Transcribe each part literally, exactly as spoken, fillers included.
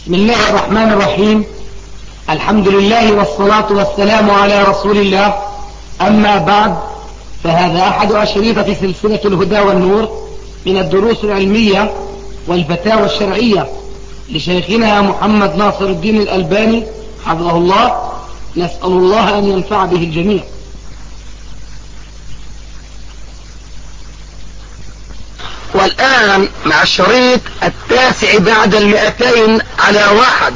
بسم الله الرحمن الرحيم. الحمد لله والصلاة والسلام على رسول الله. أما بعد، فهذا أحد أشرطة سلسلة الهدى والنور من الدروس العلمية والفتاوى الشرعية لشيخنا محمد ناصر الدين الألباني حفظه الله. نسأل الله أن ينفع به الجميع. والآن مع الشريط التاسع بعد المئتين على واحد.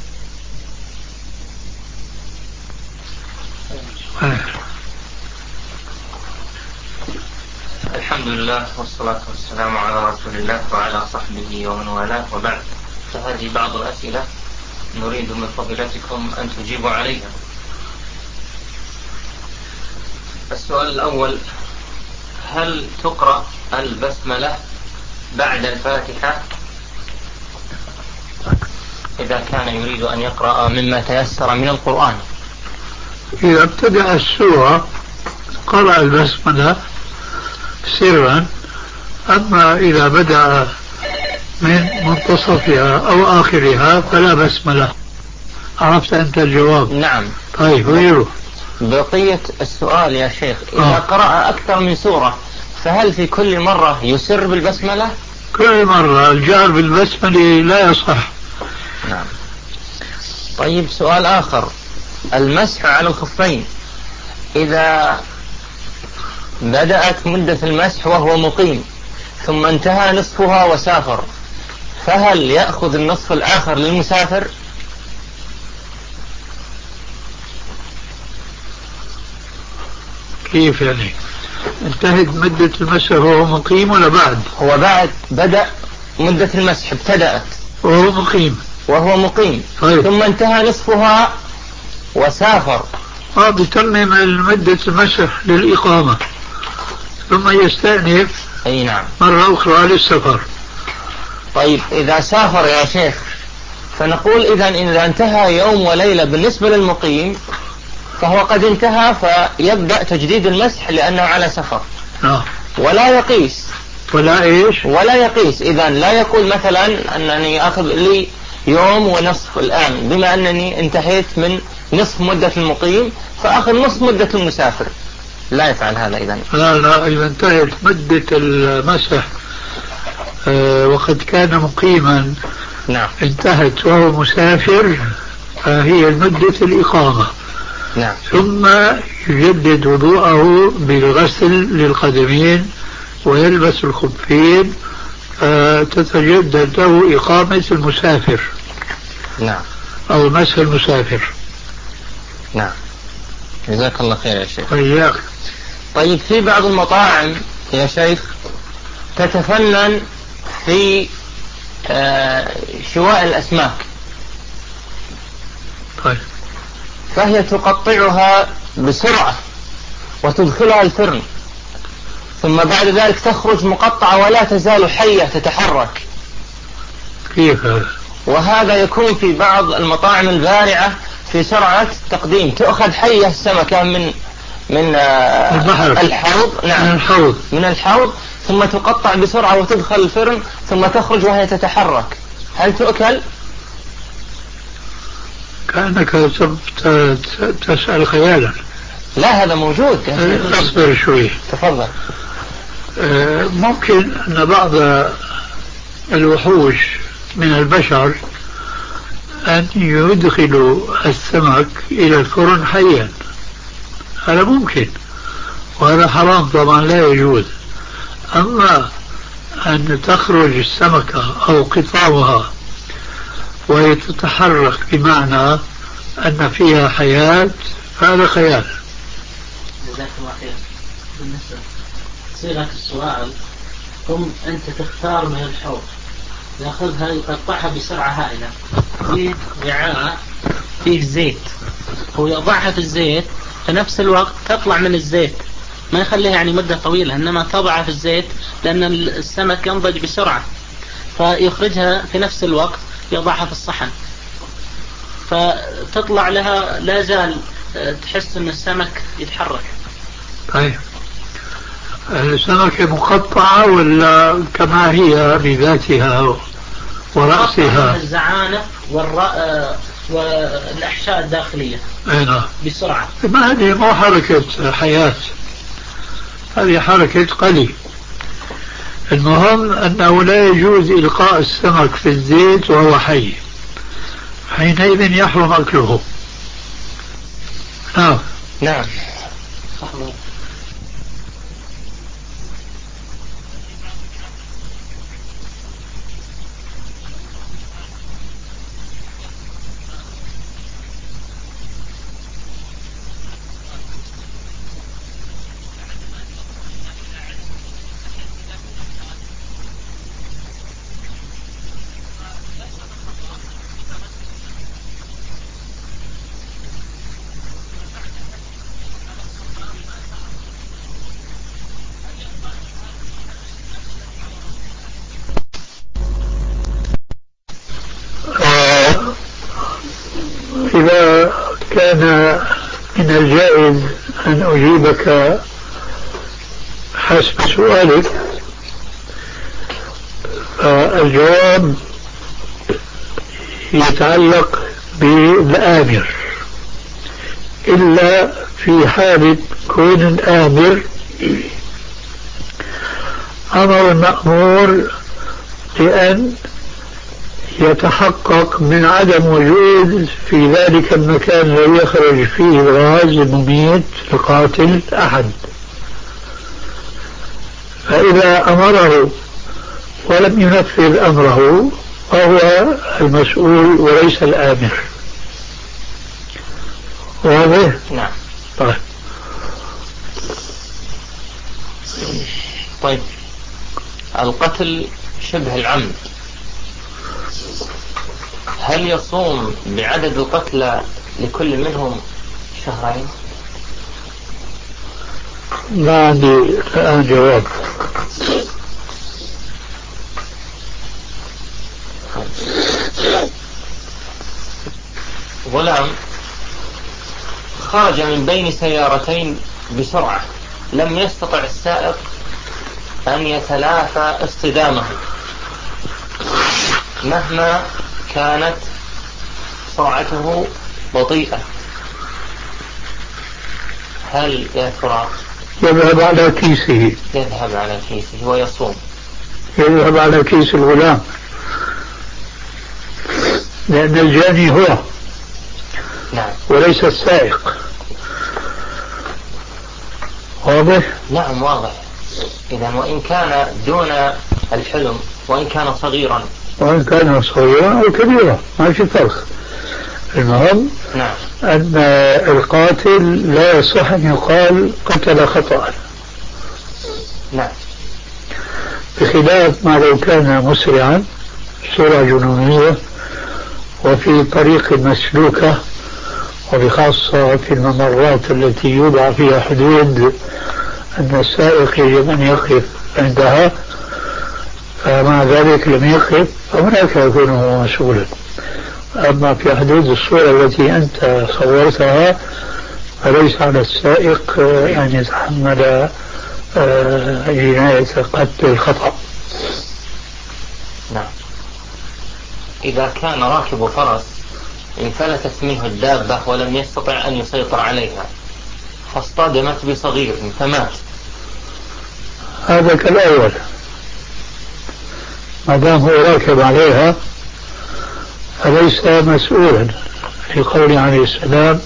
الحمد لله والصلاة والسلام على رسول الله وعلى صحبه ومن والاه، وبعد، فهذه بعض الأسئلة نريد من فضيلتكم أن تجيبوا عليها. السؤال الأول: هل تقرأ البسملة بعد الفاتحة إذا كان يريد أن يقرأ مما تيسر من القرآن؟ إذا ابتدأ السورة قرأ البسملة سرا، أما إذا بدأ من منتصفها أو آخرها فلا بسملة. عرفت أنت الجواب؟ نعم. طيب، غيره. بقية السؤال يا شيخ: إذا آه. قرأ أكثر من سورة فهل في كل مرة يسر بالبسملة؟ كل مرة الجهر بالبسملة لا يصح. نعم. طيب، سؤال آخر: المسح على الخفين إذا بدأت مدة المسح وهو مقيم ثم انتهى نصفها وسافر، فهل يأخذ النصف الآخر للمسافر؟ كيف يعني؟ انتهت مدة المسح وهو مقيم ولا بعد؟ هو بعد بدأ مدة المسح، ابتدأت وهو مقيم وهو مقيم طيب. ثم انتهى نصفها وسافر. اه بيتمم مدة المسح للإقامة ثم يستأنف أي نعم مرة أخرى للسفر. طيب، إذا سافر يا شيخ فنقول إذن إذا انتهى يوم وليلة بالنسبة للمقيم فهو قد انتهى، فيبدأ تجديد المسح لأنه على سفر. آه. ولا يقيس ولا إيش ولا يقيس إذن لا يقول مثلا أنني أخذ لي يوم ونصف الآن بما أنني انتهيت من نصف مدة المقيم فأخذ نصف مدة المسافر. لا يفعل هذا إذن. لا لا إذا انتهت مدة المسح آه وقد كان مقيما نعم انتهت وهو مسافر فهي مدة الإقامة. نعم. ثم يجدد وضوءه بالغسل للقدمين ويلبس الخفين، فتتجدد له إقامة المسافر. نعم. أو مسح المسافر. نعم. جزاك الله خير يا شيخ. وإياك. طيب، في بعض المطاعم يا شيخ تتفنن في آه شواء الأسماك. طيب. فهي تقطعها بسرعة وتدخلها الفرن ثم بعد ذلك تخرج مقطعة ولا تزال حية تتحرك. كيف هذا؟ وهذا يكون في بعض المطاعم البارعة في سرعة تقديم، تأخذ حية السمكة من من البحر. الحوض. نعم. من الحوض من الحوض ثم تقطع بسرعة وتدخل الفرن ثم تخرج وهي تتحرك. هل تؤكل؟ كأنك تسأل خيالا. لا، هذا موجود. اصبر شوي. تفضل. ممكن أن بعض الوحوش من البشر أن يدخلوا السمك إلى الفرن حيا، هذا ممكن، وهذا حرام طبعا لا يجوز. أما أن تخرج السمكة أو قطعها وهي تتحرك بمعنى أن فيها حياة فهذا خيال. جزاك الله خير. بالنسبة صيغة السؤال: قم أنت تختار من الحوض، يأخذها يقطعها بسرعة هائلة في وعاء فيه زيت، هو يضعها في الزيت في نفس الوقت تطلع من الزيت، ما يخليها يعني مدة طويلة، إنما تضعها في الزيت لأن السمك ينضج بسرعة، فيخرجها في نفس الوقت يضعها في الصحن، فتطلع لها لا زال تحس أن السمك يتحرك. طيب، السمكة مقطعة ولا كما هي بذاتها؟ ورأسها الزعانف والأحشاء الداخلية نعم بسرعة. ما هذه مو حركة حياة، هذه حركة قلي. المهم أنه لا يجوز إلقاء السمك في الزيت وهو حي، حينئذ يحرم أكله. نعم نعم. إذا كان من الجائز أن أجيبك حسب سؤالك، فالجواب يتعلق بالآمر، إلا في حالة كون الآمر أمر المأمور لأن يتحقق من عدم وجود في ذلك المكان الذي يخرج فيه الغاز المميت القاتل أحد، فإذا أمره ولم ينفذ أمره فهو المسؤول وليس الآمر. واضح؟ نعم. طيب. طيب القتل شبه العمد، هل يصوم بعدد القتلى لكل منهم شهرين؟ ما عندي الآن جواب. غلام خرج من بين سيارتين بسرعة، لم يستطع السائق أن يتلافى اصطدامه مهما كانت سرعته بطيئة، هل يا ترى يذهب على كيسه؟ يذهب على كيسه ويصوم. يذهب على كيس الغلام، لأن الجاني هو نعم وليس السائق. واضح؟ نعم واضح. إذا وإن كان دون الحلم، وإن كان صغيرا، وإن كان صغيرا أو كبيرا ما في فرق. المهم نعم أن القاتل لا يصح أن يقال قتل خطأ، نعم، بخلاف ما لو كان مسرعا سرعة جنونية وفي طريق مسلوكة، وبخاصة في الممرات التي يوضع فيها حدود أن السائق يجب أن يقف عندها، فمع ذلك لم يقف، فهناك يكون هو مسؤولا. أما في حدود الصورة التي أنت صورتها فليس على السائق أن يتحمل جناية قتل الخطأ. نعم. إذا كان راكب فرس انفلتت منه الدابة ولم يستطع أن يسيطر عليها فاصطدمت بصغير فمات، هذا كالأول، ما دام هو راكب عليها فليس مسؤولا، في قوله عليه السلام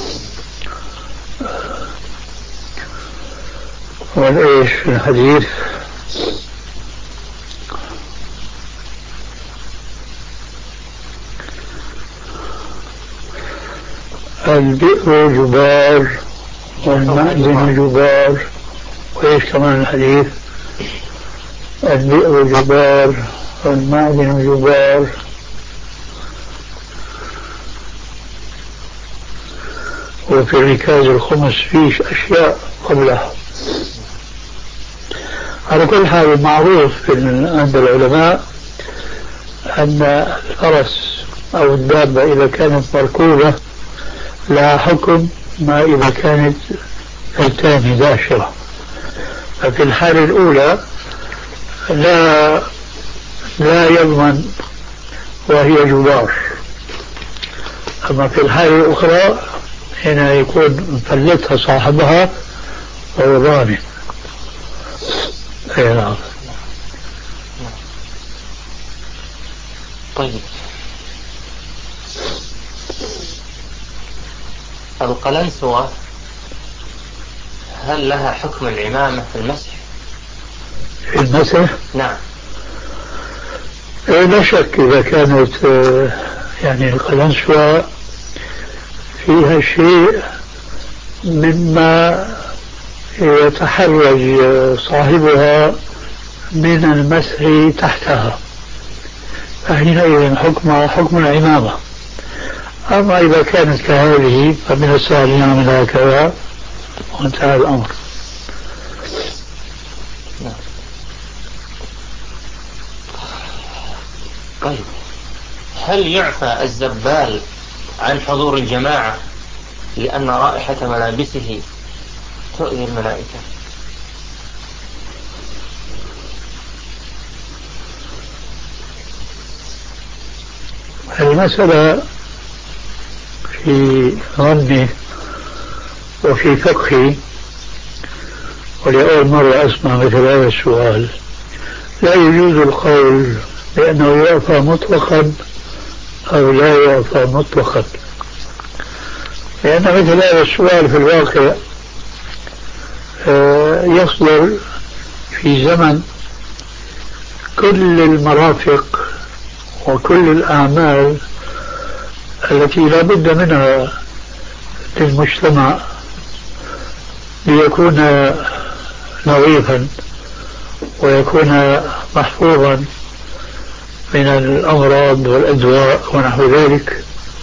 والإيش في الحديث البئر جبار والمعدن جبار، وإيش كمان الحديث البئر جبار والمعدن جبار، وفي ركاز الخمس فيش أشياء قبلها. على كل حال معروف عند العلماء أن الفرس أو الدابة إذا كانت مركوبة لها حكم ما إذا كانت فلتان داشرة. ففي الحالة الأولى لا لا يضمن وهي جدار. أما في الحالة الأخرى هنا يكون مفلتها صاحبها وهو ضامن. أي نعم. طيب، القلنسوة هل لها حكم العمامة في المسح؟ في المسح؟ نعم. لا شك إذا كانت يعني القلنسوة فيها شيء مما يتحرج صاحبها من المسح تحتها، فحينئذ حكمها حكم العمامة. أما إذا كانت كهذه فمن السهل يعمل هكذا وانتهى الأمر. طيب، هل يعفى الزبال عن حضور الجماعة لأن رائحة ملابسه تؤذي الملائكة؟ المسألة في ظني وفي فقهي، ولأول مرة أسمع مثل هذا السؤال، لا يجوز القول بأنه يعفى مطلقا أو لا يعفى مطلقا، لأن مثل هذا السؤال في الواقع يصدر في زمن كل المرافق وكل الأعمال التي لا بد منها للمجتمع ليكون نظيفا ويكون محفوظا من الأمراض والأدواء ونحو ذلك،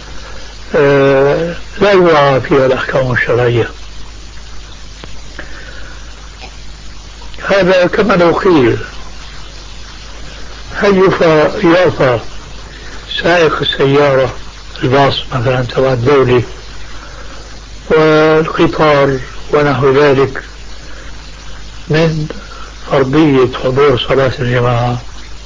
لا يراعى فيها الأحكام الشرعية. هذا كما لو قيل هل يعفى سائق السيارة الباص مثلا تبع الدولة والقطار ونحو ذلك من فرضية حضور صلاة الجماعة؟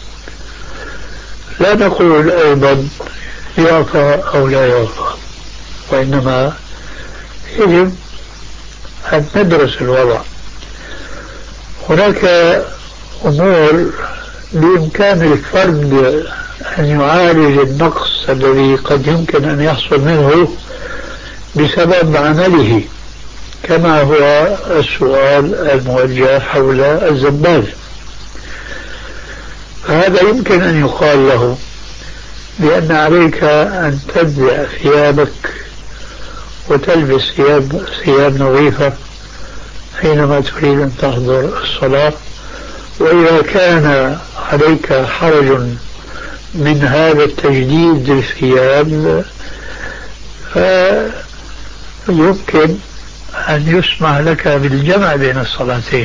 لا نقول أيضا يعفى أو لا يعفى، وإنما يجب أن ندرس الوضع. هناك أمور بإمكان الفرد أن يعالج النقص الذي قد يمكن أن يحصل منه بسبب عمله، كما هو السؤال الموجه حول الزبال. فهذا يمكن أن يقال له بأن عليك أن تنزع ثيابك وتلبس ثياب, ثياب نظيفة حينما تريد أن تحضر الصلاة، وإذا كان عليك حرج من هذا التجديد للثياب فيمكن أن يسمح لك بالجمع بين الصلاتين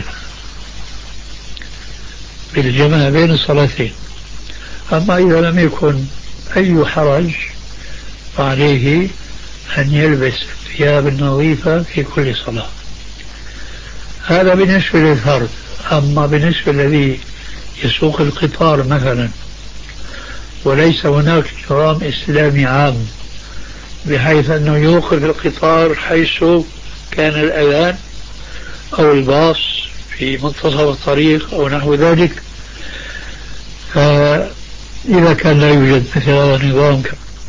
بالجمع بين الصلاتين. أما إذا لم يكن أي حرج فعليه أن يلبس الثياب النظيفة في كل صلاة. هذا بالنسبة للفرد. أما بالنسبة الذي يسوق القطار مثلا وليس هناك نظام إسلامي عام بحيث أنه يوقف القطار حيث كان الأذان أو الباص في منتصف الطريق أو نحو ذلك، فإذا كان لا يوجد مثل هذا النظام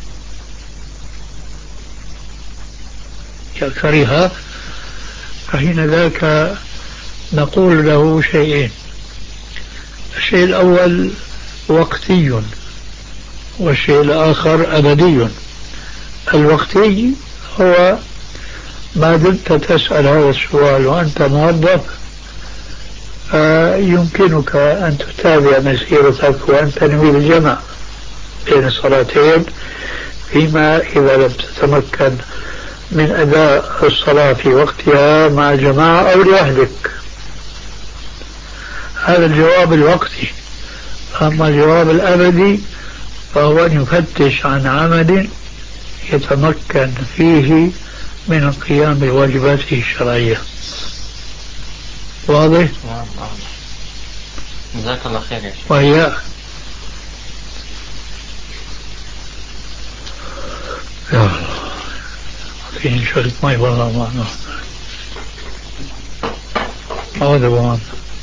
ككرهة فحين ذاك نقول له شيئين: الشيء الأول وقتي والشيء الآخر أبدي. الوقتي هو ما دمت تسأل هذا السؤال وأنت موظف يمكنك أن تتابع مسيرتك وأن تنوي الجمع بين الصلاتين، فيما إذا لم تتمكن من أداء الصلاة في وقتها مع جماعة أو لوحدك. هذا الجواب الوقتي. أما الجواب الأبدي فهو أن يفتش عن عمل يتمكن فيه من القيام بواجباته الشرعية. واضح؟ نعم نعم. جزاك الله خير يا شيخ. وهي في شغلة مي برا معنا هذا بوان.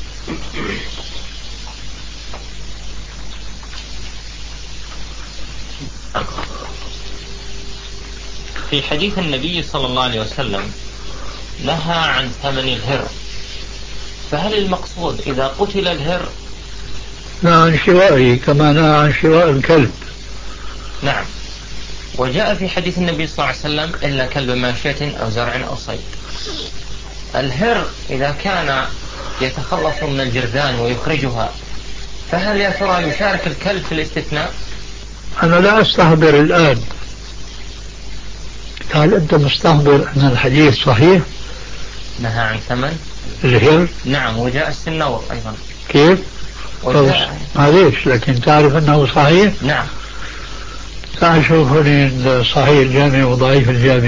في حديث النبي صلى الله عليه وسلم نهى عن ثمن الهر، فهل المقصود إذا قتل الهر؟ لا، عن شرائه كما نهى عن شراء الكلب. نعم. وجاء في حديث النبي صلى الله عليه وسلم إلا كلب ماشية أو زرع أو صيد. الهر إذا كان يتخلص من الجرذان ويخرجها، فهل يا ترى يشارك الكلب في الاستثناء؟ أنا لا أستحضر الآن، هل أنت مستحضر أن الحديث صحيح؟ نهى عن ثمن الهر؟ نعم. وجاء السنور أيضا. كيف؟ معليش، لكن تعرف أنه صحيح؟ نعم. تعال شوف هنا صحيح الجامع وضعيف الجامع،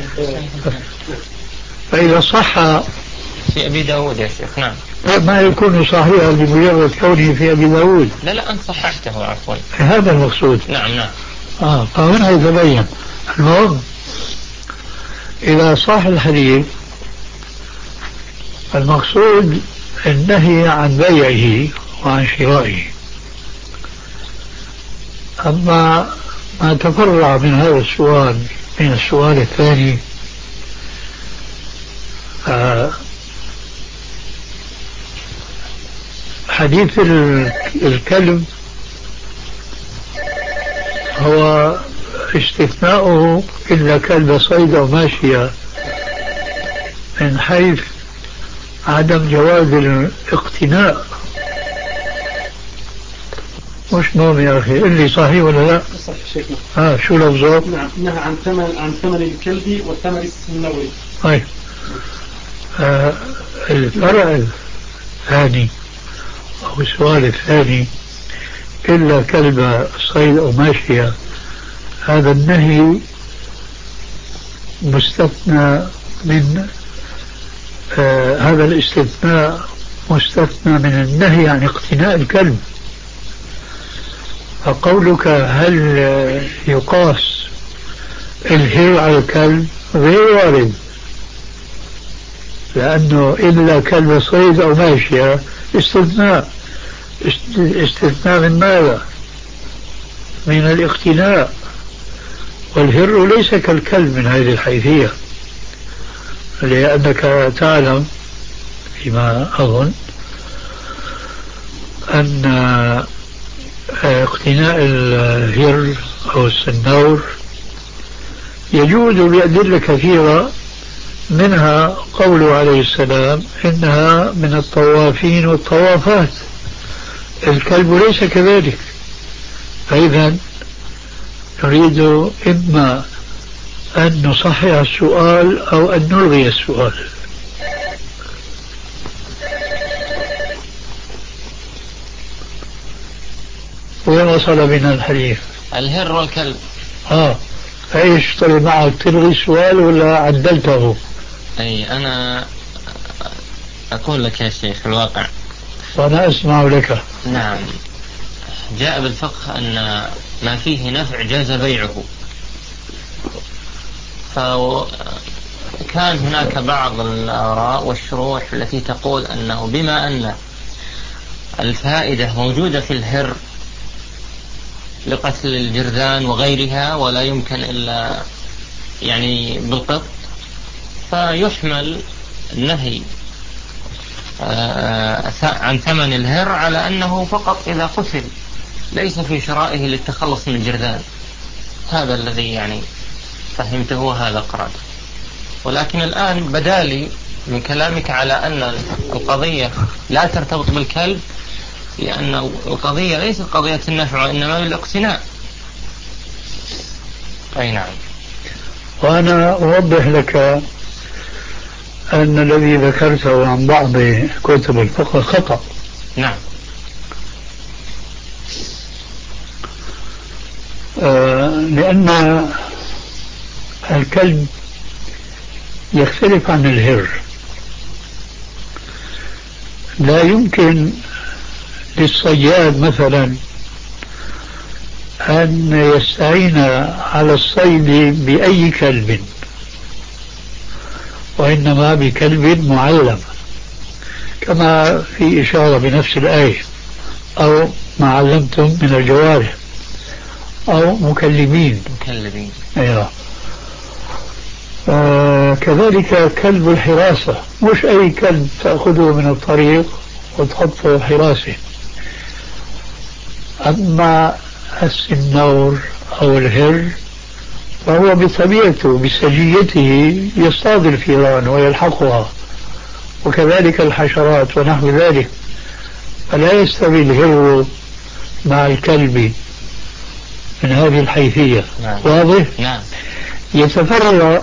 فإذا صح في أبي داود يا شيخ. نعم. ما يكون صحيحا بمجرد كونه في أبي داود. لا لا أنت صححته عفوا. هذا المقصود. نعم نعم. آه فهنا يتبين. المهم إذا صح الحديث المقصود النهي عن بيعه وعن شرائه. أما ما تفرع من هذا السؤال من السؤال الثاني، آه حديث الكلب هو استثناؤه إلا كلب صيد أو ماشية من حيث عدم جواز الاقتناء. مش نوم يا أخي، اللي صحيح ولا لا؟ صحيح شيخنا. ها شو لفظه؟ نعم، نهى عن ثمن عن ثمن الكلب والثمن السنوري. طيب آه الفرع الثاني أو السؤال الثاني إلا كلب صيد أو ماشية، هذا النهي مستثنى من آه هذا الاستثناء مستثنى من النهي عن اقتناء الكلب. فقولك هل يقاس الهر على الكلب غير وارد، لأنه إلا كلب صيد أو ماشية استثناء. استثناء من ماذا؟ من الاقتناء، والهر ليس كالكلب من هذه الحيثية، لأنك تعلم فيما أظن أن اقتناء الهر أو السنور يجوز بأدلة كثيرة، منها قوله عليه السلام إنها من الطوافين والطوافات. الكلب ليس كذلك. فإذا نريد إما أن نصحح السؤال أو أن نلغي السؤال. وين وصل بنا الحديث؟ الهر والكلب. آه ايش طلع معك، تلغي السؤال ولا عدلته؟ أي أنا أقول لك يا شيخ الواقع، وأنا أسمع لك. نعم. جاء بالفقه أن ما فيه نفع جاز بيعه، فكان هناك بعض الآراء والشروح التي تقول أنه بما أن الفائدة موجودة في الهر لقتل الجرذان وغيرها ولا يمكن إلا يعني بالقط، فيحمل النهي عن ثمن الهر على أنه فقط إذا قتل، ليس في شرائه للتخلص من الجرذان. هذا الذي يعني فهمته وهذا قرأت. ولكن الآن بدالي من كلامك على أن القضية لا ترتبط بالكلب، لأن القضية ليست قضية النفع وإنما بالاقتناء. أي نعم. وأنا أوضح لك أن الذي ذكرته عن بعض كتب الفقه خطأ. نعم. آه لأن الكلب يختلف عن الهر. لا يمكن للصياد مثلا أن يستعين على الصيد بأي كلب وإنما بكلب معلم، كما في إشارة بنفس الآية، أو ما علمتم من الجوارح، أو مكلمين مكلمين. أيوة. آه كذلك كلب الحراسة، مش أي كلب تأخذه من الطريق وتحطه حراسة. أما السنور أو الهر فهو بطبيعته بسجيته يصطاد الفيران ويلحقها، وكذلك الحشرات ونحو ذلك، فلا يستوي الهر مع الكلب من هذه الحيثية. نعم. واضح؟ نعم. يتفرع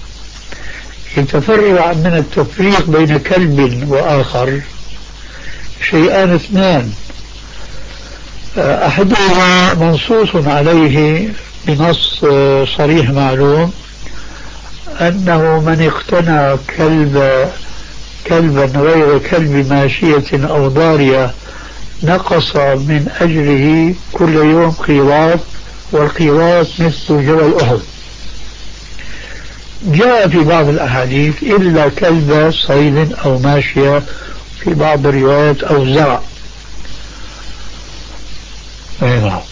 يتفرع من التفريق بين كلب وآخر شيئان اثنان، أحدهما منصوص عليه بنص صريح معلوم، أنه من اقتنى كلب كلبا غير كلب ماشية أو ضارية نقص من أجره كل يوم قيراط، والقيراط مثل جبل أحد. جاء في بعض الأحاديث إلا كلب صيد أو ماشية، في بعض الروايات أو زرع. أيضا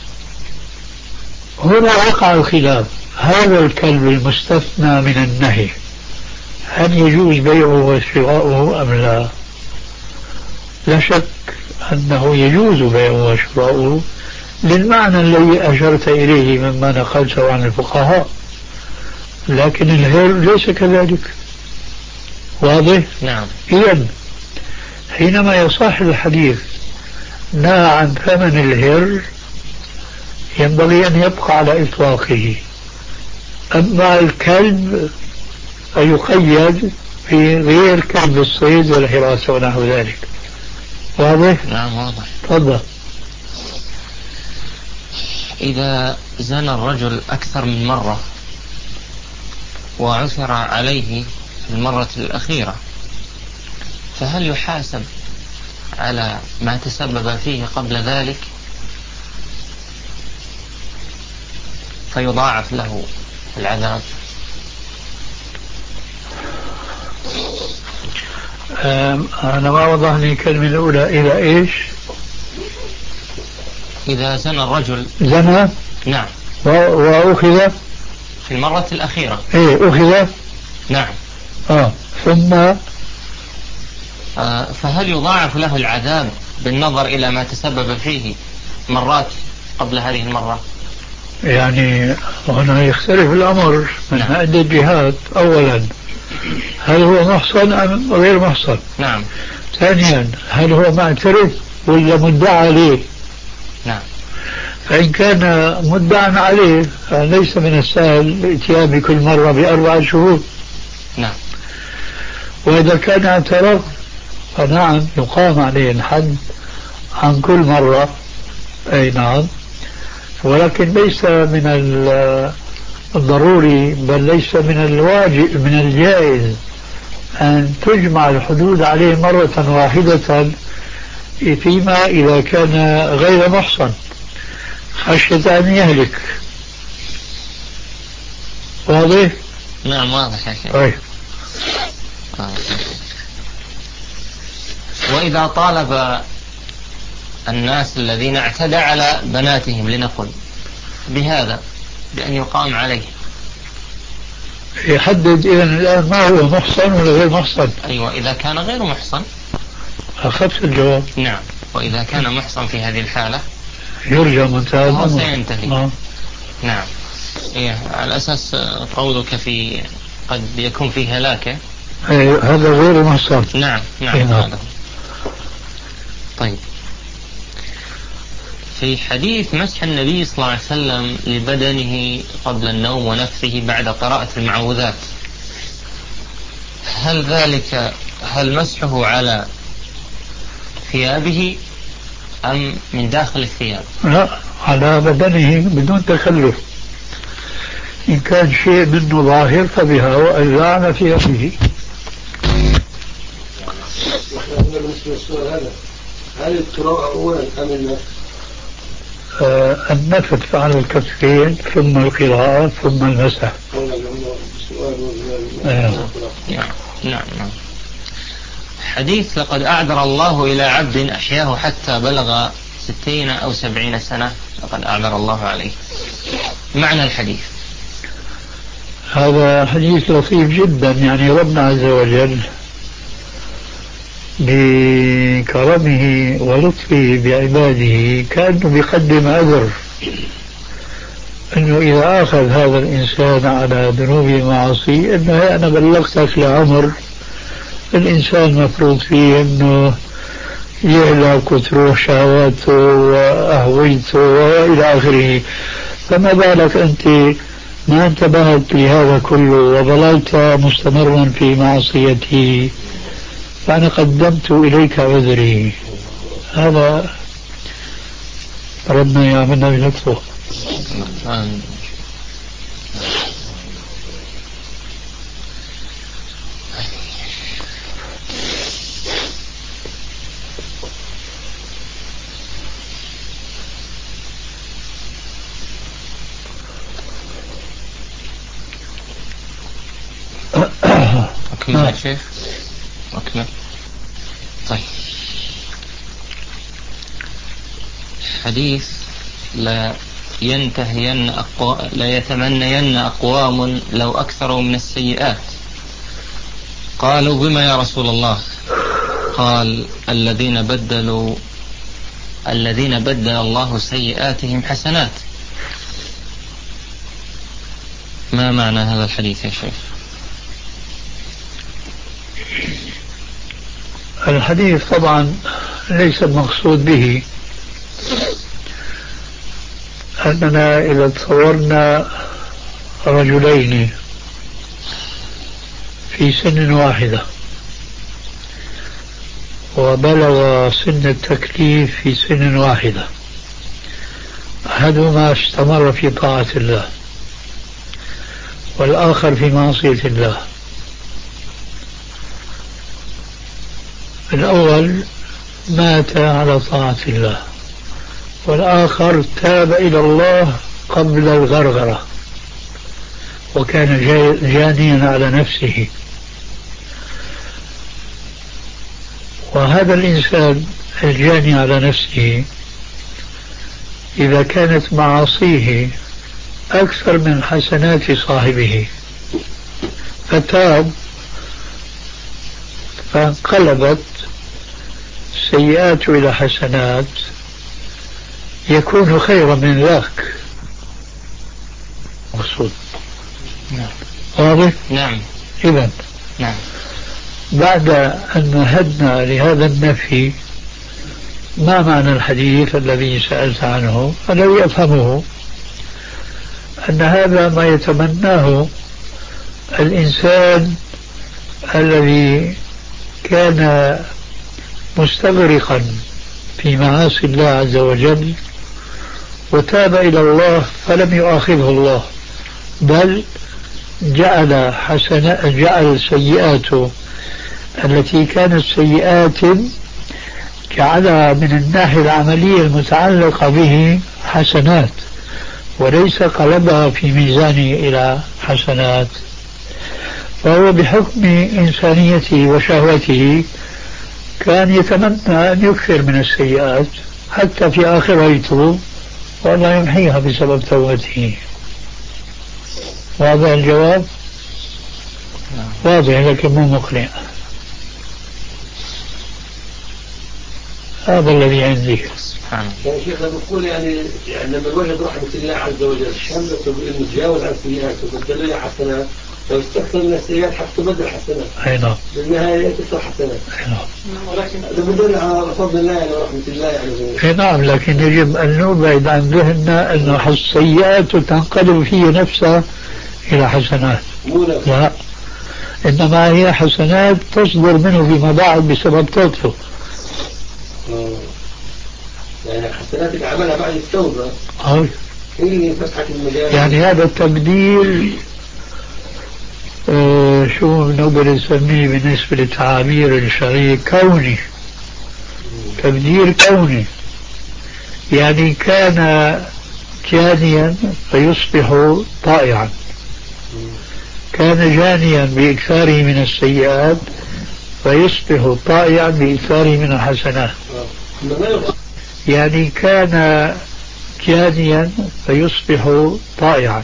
هنا وقع الخلاف، هذا الكلب المستثنى من النهي هل يجوز بيعه وشراؤه أم لا؟ لا شك أنه يجوز بيعه وشراؤه للمعنى الذي أشرت إليه مما نقلته عن الفقهاء، لكن الهر ليس كذلك. واضح؟ نعم. إذن حينما يصح الحديث نهى عن ثمن الهر ينبغي أن يبقى على إطلاقه، أما الكلب فيقيد في غير كلب الصيد والحراسة ونحو ذلك. واضح؟ نعم واضح. تفضل. إذا زنى الرجل أكثر من مرة وعثر عليه في المرة الأخيرة، فهل يحاسب على ما تسبب فيه قبل ذلك فيضاعف له العذاب؟ أنا ما وضحني الكلمة الأولى. إلى إيش؟ إذا زنى الرجل زنى نعم وأخذ في المرة الأخيرة. إيه أخذ نعم. آه ثم آه فهل يضاعف له العذاب بالنظر إلى ما تسبب فيه مرات قبل هذه المرة؟ يعني هنا يختلف الأمر من نعم. عدة جهات. أولا هل هو محصن أم غير محصن؟ نعم. ثانيا هل هو معترف ولا مدعى عليه؟ نعم. فإن كان مدعى عليه فليس من السهل الاتيان بكل مرة بأربعة شهور. نعم. وإذا كان اعترف فنعم يقام عليه الحد عن كل مرة. أي نعم. ولكن ليس من الضروري بل ليس من الواجب من الجائز أن تجمع الحدود عليه مرة واحدة، فيما إذا كان غير محصن خشية أن يهلك. واضح؟ نعم واضح يا شيخ. طيب. وإذا طالب الناس الذين اعتدى على بناتهم لنقل بهذا بأن يقام عليه، يحدد إذا الآن ما هو محصن ولا غير محصن؟ أيوة إذا كان غير محصن أخذت الجواب. نعم. وإذا كان محصن في هذه الحالة يرجى منتهى هو سينتهي. آه. نعم. إيه على أساس قولك في قد يكون فيه هلاكة. إيه هذا غير محصن. نعم نعم. إيه نعم. هذا. طيب في حديث مسح النبي صلى الله عليه وسلم لبدنه قبل النوم ونفثه بعد قراءة المعوذات، هل ذلك هل مسحه على ثيابه أم من داخل الثياب؟ لا، على بدنه بدون تكلف. إن كان شيء منه ظاهر فبها، وإلا على ثيابه. بالنسبة للسؤال هذا، هل القراءة أولا أم النفث؟ آه النفث على الكفين ثم القراءة ثم المسح. السؤال آه. نعم نعم نعم. حديث لقد أعذر الله إلى عبد أحياه حتى بلغ ستين أو سبعين سنة لقد أعذر الله عليه، معنى الحديث. هذا حديث لطيف جدا. يعني ربنا عز وجل بكرمه ولطفه بعباده كأنه بيقدم عذر، أنه إذا أخذ هذا الإنسان على ذنوب معاصي أنه أنا بلغتك لعمر الإنسان مفروض فيه أنه يهلك وتروح شهواته وأهويته وإلى آخره، فما بالك أنت ما انتبهت لهذا كله وظللت مستمرا في معصيته، فأنا قدمت إليك عذري. هذا ربنا يعملنا بلطفه. أكمل يا شيخ أكمل. طيب حديث لا ينتهين أقو... لا يتمنين أقوام لو أكثروا من السيئات. قالوا بما يا رسول الله؟ قال الذين بدلوا الذين بدل الله سيئاتهم حسنات. ما معنى هذا الحديث يا شيخ؟ الحديث طبعا ليس المقصود به أننا إذا تصورنا رجلين في سن واحدة وبلغ سن التكليف في سن واحدة، أحدهما استمر في طاعة الله والآخر في معصية الله. الأول مات على طاعة الله والآخر تاب إلى الله قبل الغرغرة وكان جانيا على نفسه. وهذا الإنسان الجاني على نفسه إذا كانت معاصيه أكثر من حسنات صاحبه فتاب فانقلبت سيئات إلى حسنات يكون خيرا من ذاك. مقصود. نعم. واضح؟ نعم. إذن نعم. بعد أن مهدنا لهذا النفي ما معنى الحديث الذي سألت عنه؟ الذي أفهمه أن هذا ما يتمناه الإنسان الذي كان مستغرقا في معاصي الله عز وجل وتاب إلى الله فلم يؤاخذه الله، بل جعل حسنات جعل سيئاته التي كانت سيئات جعلها من الناحية العملية المتعلقة به حسنات وليس قلبها في ميزانه إلى حسنات. فهو بحكم إنسانيته وشهوته كان يتمنى أن يكثر من السيئات حتى في آخرها يتوب والله يمحيها بسبب توبته. وهذا الجواب واضح لكن مو مقنع. هذا الذي عندي. يعني شيخ نقول يعني يعني لما الواحد رحمة الله عز وجل شملته بأنه تجاوز عن السيئات وبدل لها حسنات فاستكثر من السيئات حتى تبدل حسنات. أي نعم. بالنهاية تصير حسنات. أي نعم. ولكن هذا بدل على فضل الله يعني ورحمة الله يعني. أي نعم، لكن يجب أن نبعد عن ذهننا أن السيئات تنقلب فيه نفسها إلى حسنات. لا، إنما هي حسنات تصدر منه فيما بعد بسبب توبته. يعني حسناتك عملها بعد التوبة. أي. هي فتحة المجال. يعني هذا التبديل آه شو نقدر نسميه بالنسبة للتعابير الشرعية؟ كوني. تبديل كوني. يعني كان جانيا فيصبح طائعا، كان جانيا بإكثاره من السيئات فيصبح طائعا بإكثاره من الحسنات. يعني كان جانيا فيصبح طائعا،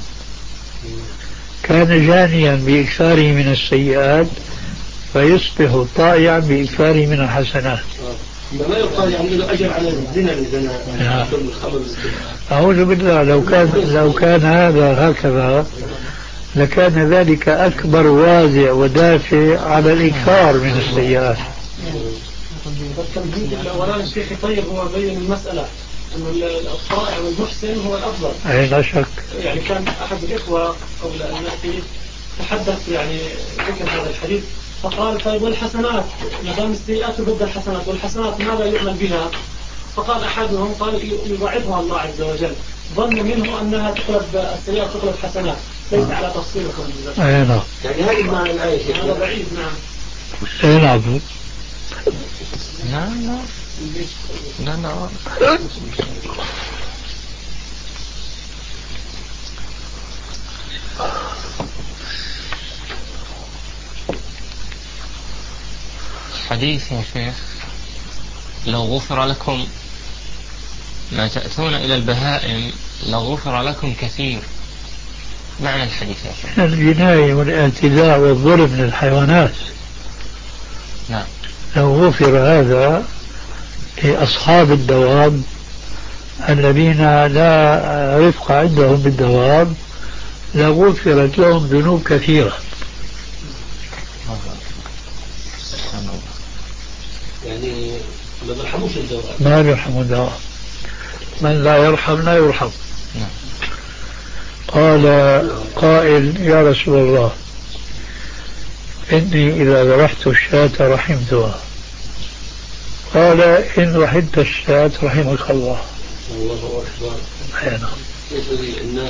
كان جانيا بإكثاره من السيئات فيصبح طائعا بإكثاره من الحسنات. ما يقال يعني له أجر على الزنا إذا أعوذ بالله، لو كان لو كان هذا هكذا لكان ذلك أكبر وازع ودافع على الإكثار من السيئات. التمهيد الأولاني الشيخ طيب هو بين المسألة أنه الطائع والمحسن هو الأفضل. أي لا شك. يعني كان أحد الإخوة قبل أن نأتي تحدث يعني ذكر هذا الحديث فقال طيب والحسنات ما دام السيئات ضد الحسنات والحسنات ماذا يعمل بها؟ فقال أحدهم قال يضاعفها الله عز وجل، ظن منه أنها تقلب السيئات تقلب حسنات، ليس على تفصيلكم. أي نعم. يعني هذه معنى الآية هذا بعيد. نعم. أي نعم. لا لا لا لا حديث يا شيخ لو غفر لكم ما تأتون إلى البهائم لغفر لكم كثير. معنى الحديث يا شيخ الجناية والاعتداء والظلم للحيوانات. نعم. لو غفر هذا لأصحاب الدواب الذين لا رفق عندهم بالدواب لغفرت لهم ذنوب كثيرة. يعني ما بيرحموش الدواب. ما بيرحموا الدواب، من لا يرحم لا يرحم. نعم. قال قائل يا رسول الله إني إذا ذبحت الشاة رحمتها، قال إن رحمت الشاة رحمك الله. الله أكبر. أنا كيف الناس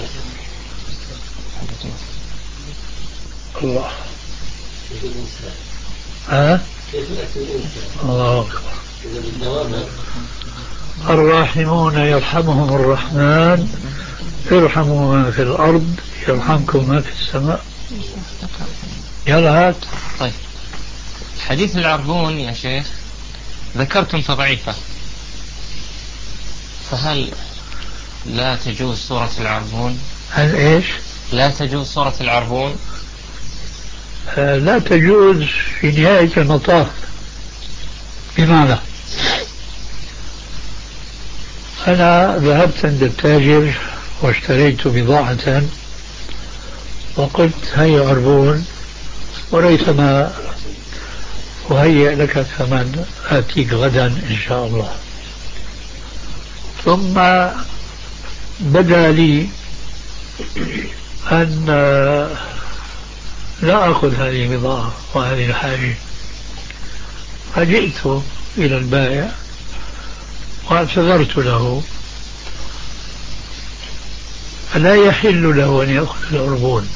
الله كيف الإنسان ها كيف الإنسان الله أكبر. إذا بالدوام الراحمون يرحمهم الرحمن ارحموا من في الأرض يرحمكم من في السماء. يلا هات. طيب حديث العربون يا شيخ ذكرتم تضعيفه، فهل لا تجوز سورة العربون؟ هل إيش؟ لا تجوز سورة العربون؟ آه لا تجوز في نهاية المطاف. بمعنى أنا ذهبت عند التاجر واشتريت بضاعة وقلت هيا عربون وريثما وهيئ لك ثمن آتيك غدا إن شاء الله. ثم بدا لي أن لا أخذ هذه البضاعة وهذه الحاجة، فجئت إلى البائع واعتذرت له، فلا يحل له أن يأخذ العربون.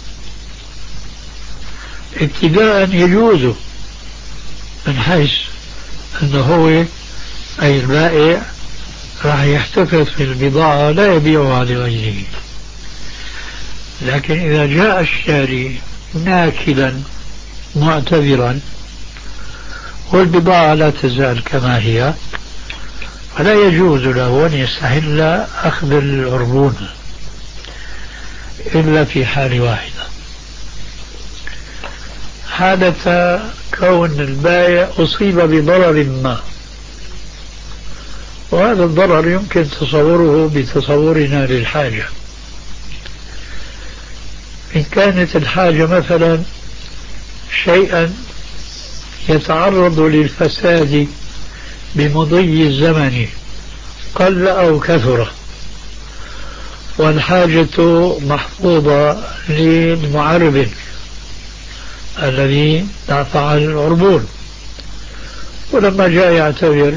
ابتداء يجوز من حيث أنه هو أي البائع راح يحتفظ في البضاعة لا يبيعها لغيره، لكن إذا جاء الشاري ناكلا معتذرا والبضاعة لا تزال كما هي فلا يجوز له أن يستحل أخذ العربون إلا في حال واحدة، حالة كون البائع أصيب بضرر ما، وهذا الضرر يمكن تصوره بتصورنا للحاجة. إن كانت الحاجة مثلا شيئا يتعرض للفساد بمضي الزمن قل أو كثر، والحاجة محفوظة للمعرب الذي دافع العربون، ولما جاء يعتبر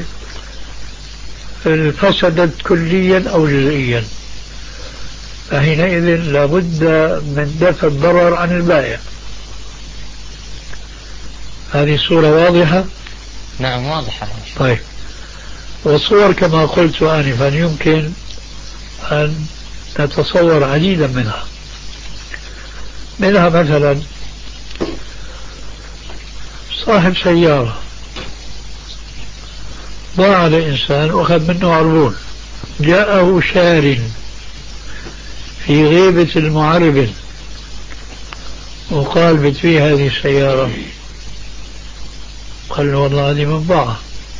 فسدت كليا أو جزئيا، فحينئذ لابد من دفع الضرر عن البائع. هذه صورة واضحة؟ نعم واضحة. طيب، والصور كما قلت آنفا يمكن أن نتصور عديدا منها. منها مثلا صاحب سيارة ضاع لإنسان وأخذ منه عربون، جاءه شار في غيبة المعربن وقال بتبيع هذه السيارة، قال له والله هذه منباعة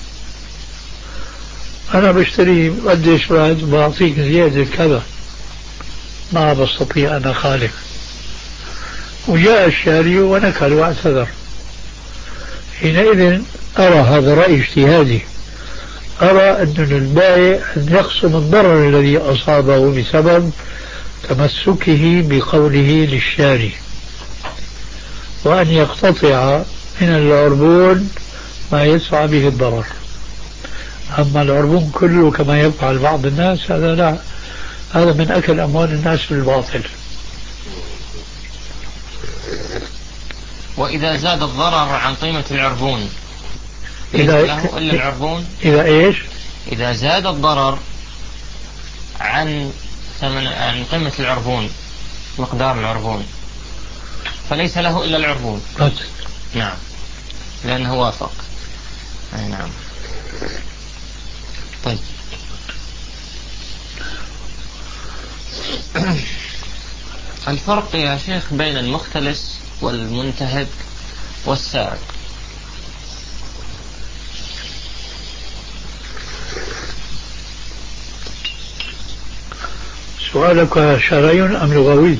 أنا بشتري قديش بعد بعطيك زيادة كذا، ما بستطيع أن أخالف. وجاء الشاري ونكل واعتذر. حينئذ أرى هذا رأي اجتهادي، أرى أن للبائع أن يقسم الضرر الذي أصابه بسبب تمسكه بقوله للشاري، وأن يقتطع من العربون ما يدفع به الضرر. أما العربون كله كما يفعل بعض الناس هذا لا، هذا من أكل أموال الناس بالباطل. وإذا زاد الضرر عن قيمة العربون ليس إذا له إلا العربون. إذا إيش؟ إذا زاد الضرر عن ثمن عن قيمة العربون، مقدار العربون، فليس له إلا العربون. بس. نعم، لأنه وافق. أي نعم. طيب. الفرق يا شيخ بين المختلس والمنتهب والسارق. سؤالك شرعي أم لغوي؟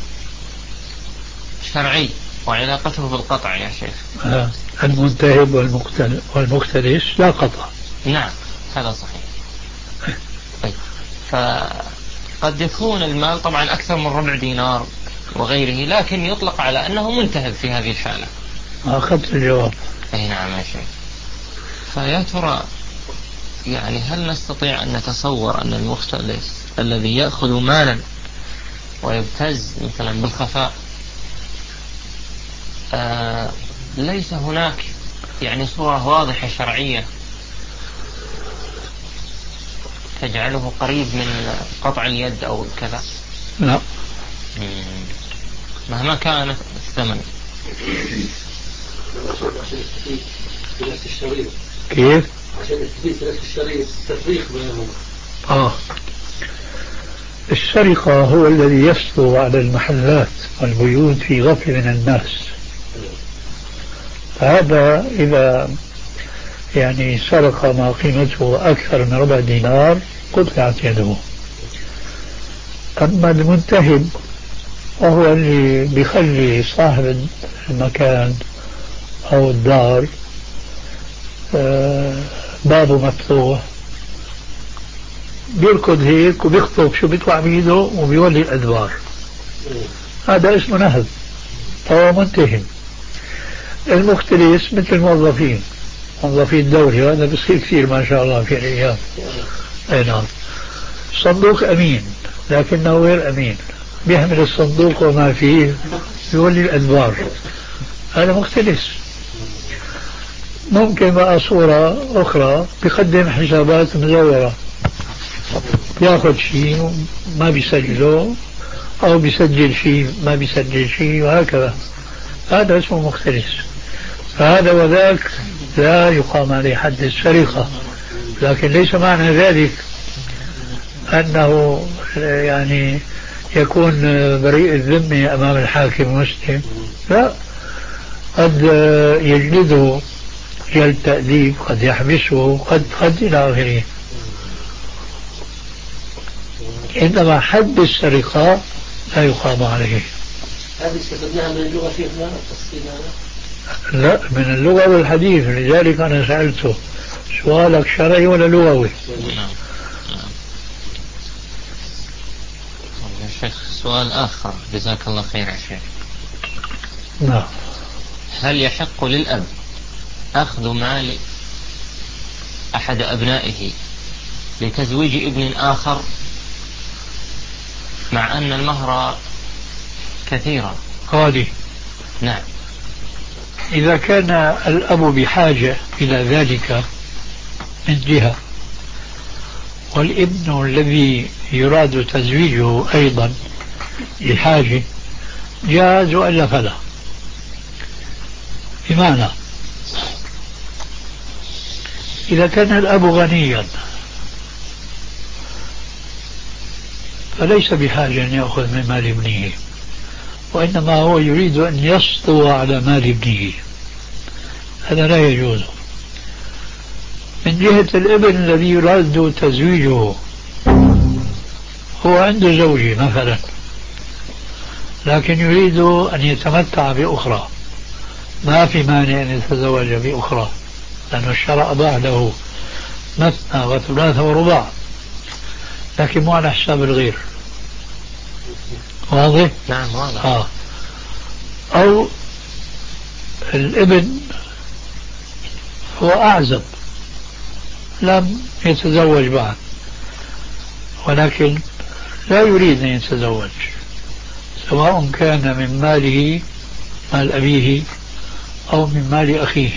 شرعي، وعلاقته بالقطع يا شيخ. آه. المنتهب والمختلس لا قطع. نعم هذا صحيح. طيب. فقد يكون المال طبعا أكثر من ربع دينار وغيره، لكن يطلق على أنه منتهب في هذه الحالة. أخذت الجواب. أي نعم يا شيخ. فيا ترى يعني هل نستطيع أن نتصور أن المختلس الذي يأخذ مالا ويبتز مثلا بالخفاء آه ليس هناك يعني صورة واضحة شرعية تجعله قريب من قطع اليد أو كذا؟ لا، مهما كان الثمن. كيف؟ عشان التثبيت نفس الشريط التفريق بينهم. آه السرقة هو الذي يسطو على المحلات والبيوت في غفل من الناس. فهذا إذا يعني سرق ما قيمته أكثر من ربع دينار قطعت يده. أما المنتهب وهو اللي بيخلي صاحب المكان أو الدار آه بابه مفتوح، بيركض هيك وبيخطف شو بيطلع بيده وبيولي الأدوار، هذا اسمه نهب فهو منتهب. المختلس مثل الموظفين، موظفين الدولة، هذا بصير كثير ما شاء الله في الأيام. أي نعم. صندوق أمين لكنه غير أمين، بيحمل الصندوق وما فيه يولي الأدوار، هذا مختلس. ممكن بقى صورة أخرى بيقدم حسابات مزورة، بياخذ شيء ما بيسجله أو بيسجل شيء ما بيسجل شيء وهكذا، هذا اسمه مختلس. فهذا وذاك لا يقام عليه حد السرقة، لكن ليس معنى ذلك أنه يعني يكون بريء الذمة أمام الحاكم المسلم، لا، قد يجلده جلد تأديب، قد يحبسه، قد قد إلى آخره. إنما حد السرقة لا يقام عليه. هذه استفدناها من اللغة شيخنا تفصيلها؟ لا، من اللغة والحديث، لذلك أنا سألته سؤالك شرعي ولا لغوي؟ نعم. يا شيخ سؤال آخر جزاك الله خير يا شيخ. نعم. هل يحق للأب أخذ مال أحد أبنائه لتزويج ابن آخر مع أن المهر كثيرا؟ غالي. نعم. إذا كان الأب بحاجة إلى ذلك من جهة، والابن الذي يراد تزويجه أيضا بحاجة، جاز وإلا فلا. بمعنى إذا كان الأب غنيا فليس بحاجة أن يأخذ من مال ابنه، وإنما هو يريد أن يسطو على مال ابنه، هذا لا يجوز. من جهة الابن الذي يراد تزويجه، هو عنده زوجة مثلا لكن يريد أن يتمتع بأخرى، ما في مانع أن يتزوج بأخرى، لأن الشرع أباح له مثنى وثلاثة ورباع، لكن مو على حساب الغير. واضح؟ نعم واضح. آه. أو الابن هو أعزب لم يتزوج بعد، ولكن لا يريد أن يتزوج، سواء كان من ماله مال أبيه أو من مال أخيه،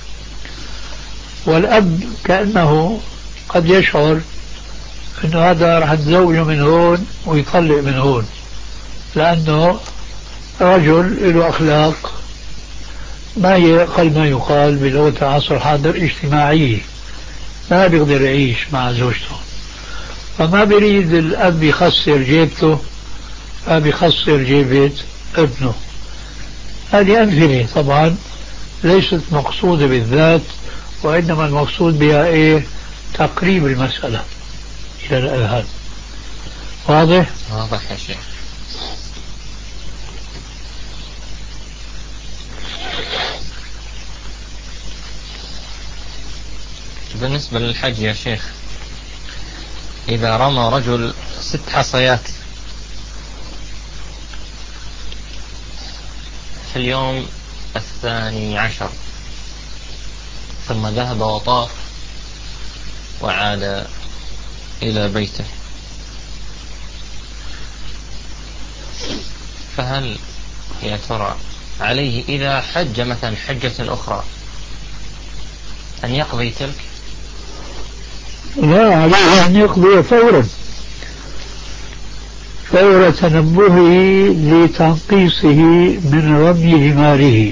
والأب كأنه قد يشعر أنه هذا راح يتزوجه من هون ويطلق من هون، لأنه رجل له أخلاق ما هي أقل ما يقال بلغة العصر الحاضر اجتماعية، ما بيقدر يعيش مع زوجته، فما بيريد الأب يخسر جيبته فبيخسر جيبة ابنه. هذه أمثلة طبعا ليست مقصودة بالذات، وإنما المقصود بها إيه؟ تقريب المسألة إلى الأذهان. واضح؟ واضح يا شيخ. بالنسبة للحج يا شيخ، إذا رمى رجل ست حصيات في اليوم الثاني عشر ثم ذهب وطاف وعاد إلى بيته، فهل يا ترى عليه إذا حج مثلا حجة أخرى أن يقضي تلك؟ لا، عليه أن يقضي فورا فور تنبهه لتنقيصه من رمي جماره،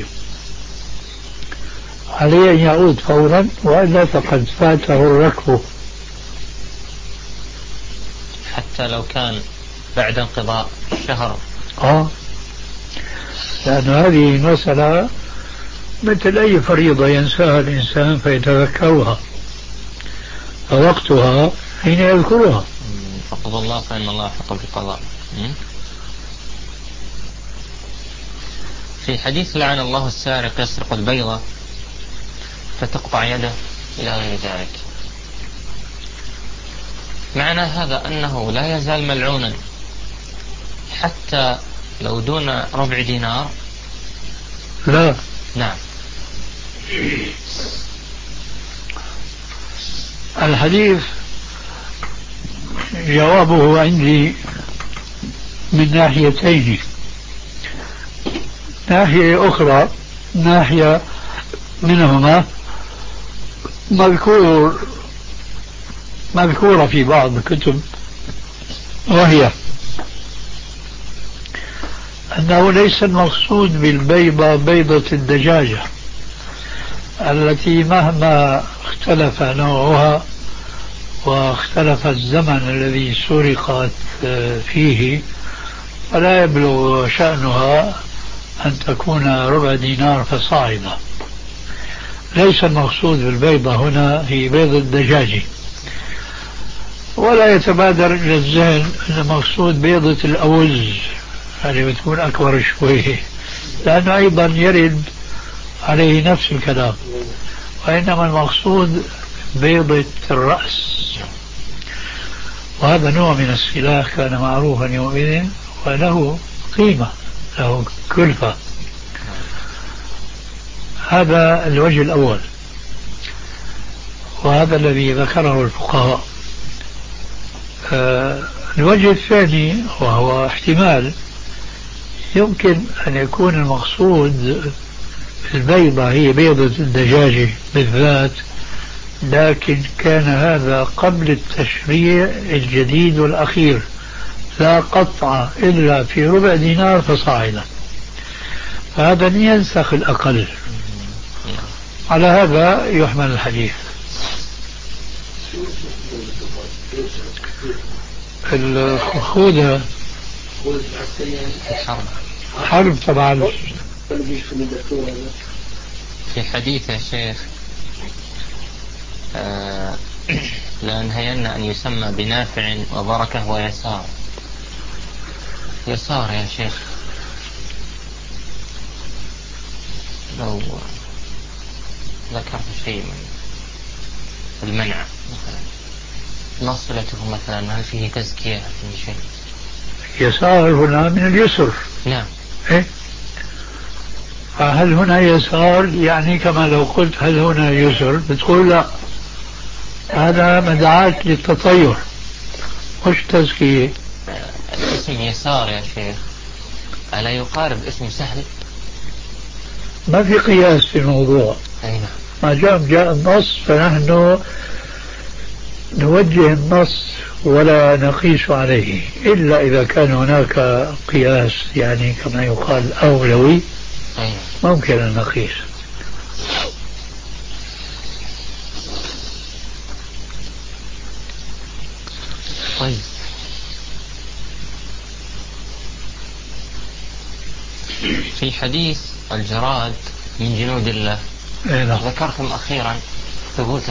عليه أن يعود فورا وإلا فقد فاته الركب. حتى لو كان بعد انقضاء الشهر. آه، لأن هذه مسألة مثل أي فريضة ينساها الإنسان فيتذكرها، فوقتها حين يذكرها. فقضى الله فإن الله حق بالقضاء. في حديث لعن الله السارق يسرق البيضة فتقطع يده إلى غير ذلك، معنى هذا أنه لا يزال ملعونا حتى لو دون ربع دينار؟ لا. نعم. الحديث جوابه عندي من ناحيتين. ناحية أخرى، ناحية منهما مذكور مذكورة في بعض الكتب، وهي أنه ليس المقصود بالبيضة بيضة الدجاجة التي مهما اختلف نوعها واختلف الزمن الذي سرقت فيه فلا يبلغ شأنها أن تكون ربع دينار فصاعدا. ليس المقصود بالبيضة هنا هي بيض الدجاج، ولا يتبادر إلى الذهن أن المقصود بيضة الأوز هذه بتكون أكبر شويه، لأنه أيضا يرد عليه نفس الكلام، وإنما المقصود بيضة الرأس، وهذا نوع من السلاح كان معروفا يومئذ وله قيمة، له كلفة. هذا الوجه الأول، وهذا الذي ذكره الفقهاء. آه الوجه الثاني وهو احتمال يمكن أن يكون المقصود البيضة هي بيضة الدجاجة بالذات، لكن كان هذا قبل التشريع الجديد والأخير، لا قطع إلا في ربع دينار فصاعدا. هذا ينسخ الأقل. على هذا يحمل الحديث. الخوذة حرب طبعا. في حديث يا شيخ آه لأنهين أن يسمى بنافع وبركة ويسار. يسار يا شيخ لو ذكرت شيء من المنع مثلا ما صلته مثلا، هل فيه تزكية في شيء؟ يسار هنا من اليسر. نعم. إيه؟ هل هنا يسار يعني كما لو قلت هل هنا يسر بتقول لا، هذا مدعاة للتطير مش تزكية. اسم يسار يا شيخ ألا يقارب اسم سهل؟ ما في قياس في الموضوع. أين؟ ما جاء جاء النص فنحن نوجه النص ولا نقيس عليه إلا إذا كان هناك قياس يعني كما يقال أولوي ممكن أن نقيس. طيب في حديث الجراد من جنود الله ذكرتم أخيرا ثبوته.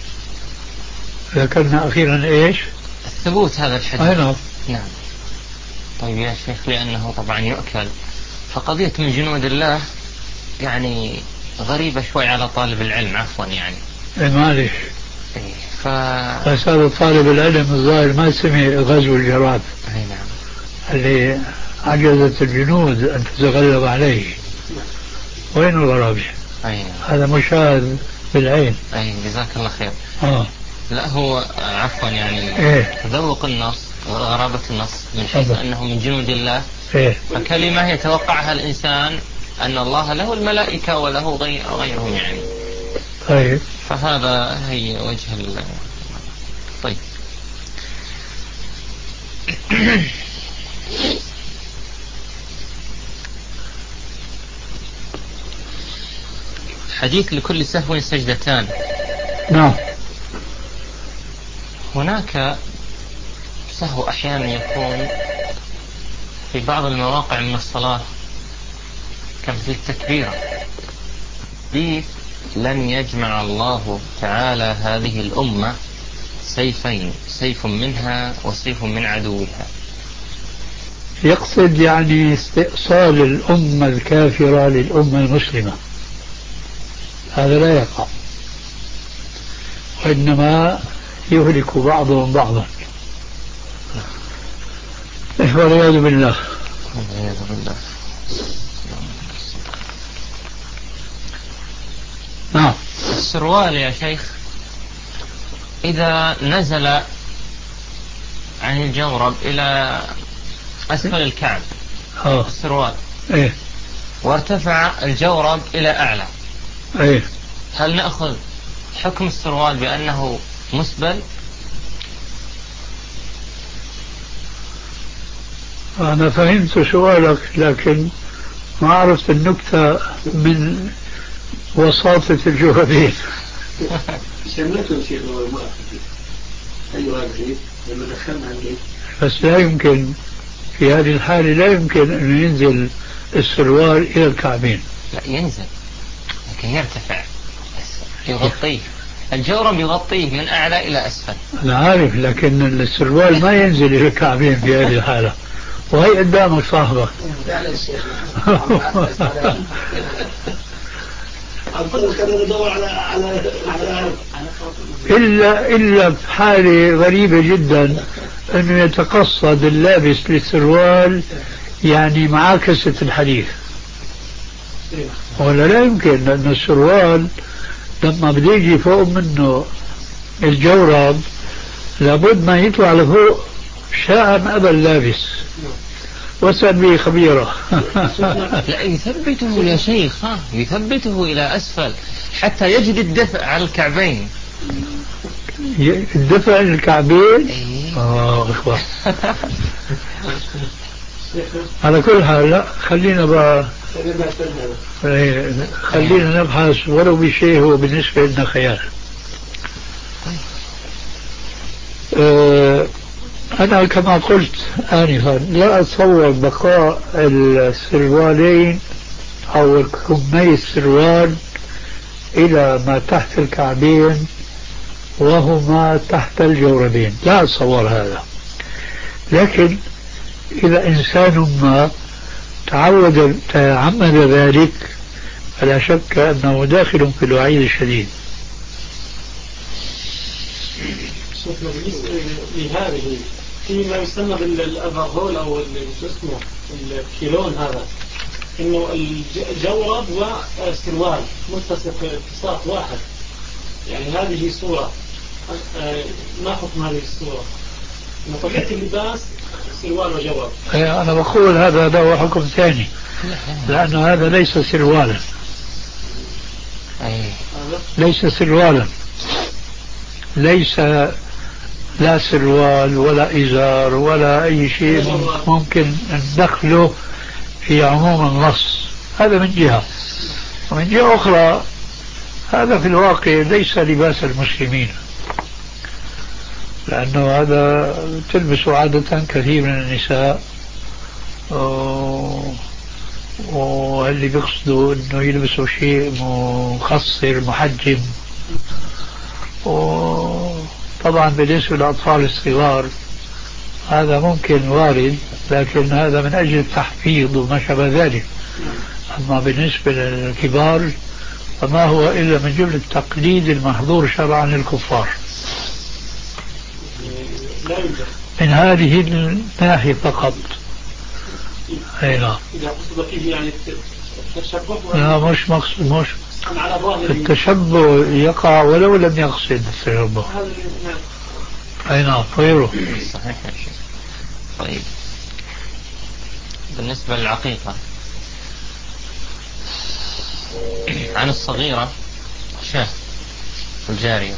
ذكرنا أخيرا إيش؟ الثبوت هذا الحديث. نعم. نعم. طيب يا شيخ لأنه طبعا يؤكل، فقضية من جنود الله يعني غريبة شوي على طالب العلم عفوا يعني. إيه معلش. إيه ف... بس هذا طالب العلم الظاهر ما سمع غزو الجراد. أي نعم. اللي عجزت الجنود أن تتغلب عليه. وين الغرابة؟ أي نعم. هذا مشاهد بالعين. أي جزاك الله خير. آه. لا هو عفوا يعني إيه؟ تذوق النص وغرابة النص من حيث أنه من جنود الله. إيه؟ فكلمة يتوقعها الإنسان أن الله له الملائكة وله غير غيرهم يعني. طيب. فهذا هي وجه ال... طيب. حديث لكل سهو سجدتان. نعم. هناك سهو أحيانا يكون في بعض المواقع من الصلاة كمثل التكبيرة. حديث لن يجمع الله تعالى هذه الأمة سيفين، سيف منها وسيف من عدوها. يقصد يعني استئصال الأمة الكافرة للأمة المسلمة، هذا لا يقع، وإنما يهلك بعضهم بعضا. والعياذ بالله. والعياذ بالله. نعم. السروال يا شيخ إذا نزل عن الجورب إلى أسفل الكعب أوه. السروال إيه؟ وارتفع الجورب إلى أعلى، إيه؟ هل نأخذ حكم السروال بأنه مسبل؟ أنا فهمت سؤالك لكن ما عرفت النكتة من وساطة الجوربين. شملته شيخ المؤخذ. أيوة هذا لما دخلنا عندي. بس لا يمكن في هذه الحالة لا يمكن أن ينزل السروال إلى الكعبين. لا ينزل لكن يرتفع يغطيه، الجورب يغطيه من أعلى إلى أسفل. أنا عارف لكن السروال ما ينزل إلى الكعبين في هذه الحالة، وهي قدامك صاحبك. إلا إلا في حالة غريبة جدا أنه يتقصد اللابس للسروال يعني معاكسة الحديث، ولا لا يمكن، لأن السروال لما بده يجي فوق منه الجورب لابد ما يطلع لفوق شاء ما أبى اللابس. واسأل به خبيرة. لا يثبته يا شيخ، ها يثبته إلى أسفل حتى يجد الدفء على الكعبين. الدفء على الكعبين؟ إيه؟ آه إخوة. على كل حال لا خلينا بقى خلينا نبحث ولو بشيء هو بالنسبة لنا خيال. أه أنا كما قلت آنفا لا أتصور بقاء السروالين أو كمي السروال إلى ما تحت الكعبين وهما تحت الجوربين، لا أتصور هذا. لكن إذا إنسان ما تعود تعمد ذلك فلا شك أنه داخل في الوعيد الشديد. شوفنا بالنسبة لهذه في ما يسمى بالأفرهول أو شو اسمه الكيلون، هذا إنه الجورب وسروال ملتصق التصاق واحد، يعني هذه صورة ما حكم هذه الصورة؟ إن طبيعة اللباس سروال وجورب. أنا بقول هذا له حكم ثاني، لأن هذا ليس سروالا، ليس سروالا، ليس لا سروال ولا إزار ولا أي شيء ممكن ندخله في عموم النص. هذا من جهة، ومن جهة أخرى هذا في الواقع ليس لباس المسلمين، لأنه هذا تلبس عادة كثير من النساء، واللي بيقصدوا أنه يلبسوا شيء مخصر محجم. وطبعا بالنسبة للأطفال الصغار هذا ممكن وارد، لكن هذا من أجل التحفيظ وما شابه ذلك. أما بالنسبة للكبار فما هو إلا من جملة التقليد المحظور شرعا للكفار من هذه الناحية فقط. أي لا لا مش مقصد، مش التشبه يقع ولو لم يقصد التشبه. أي نعم غيره صحيح. طيب بالنسبة للعقيقة عن الصغيرة شاه الجارية،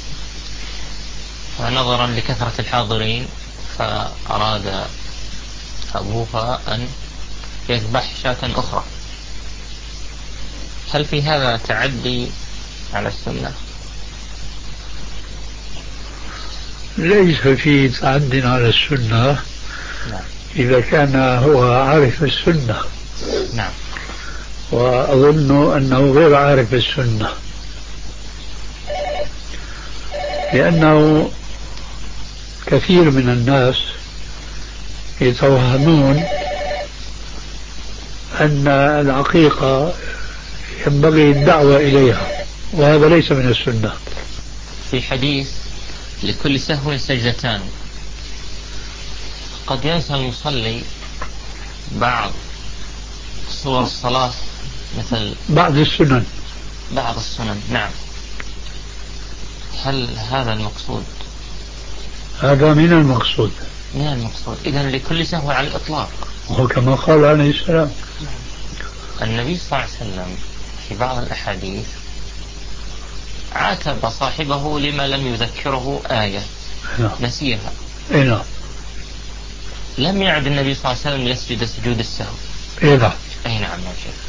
ونظرا لكثرة الحاضرين فأراد أبوها أن يذبح شاة أخرى، هل في هذا تعدي على السنة؟ ليس في تعد على السنة إذا كان هو عارف السنة. نعم. وأظن أنه غير عارف السنة، لأنه كثير من الناس يتوهمون أن العقيقة ينبغي الدعوة إليها، وهذا ليس من السنة. في حديث لكل سهو سجدتان، قد ينسى المصلي بعض صور الصلاة مثل بعض السنن بعض السنن. نعم. هل هذا المقصود؟ هذا من المقصود من المقصود إذن لكل سهو على الإطلاق، وكما قال عليه السلام النبي صلى الله عليه وسلم في بعض الأحاديث عاتب صاحبه لما لم يذكره آية نسيها. إيه. لم يعد النبي صلى الله عليه وسلم يسجد سجود السهو. إيه. أي نعم يا شيخ.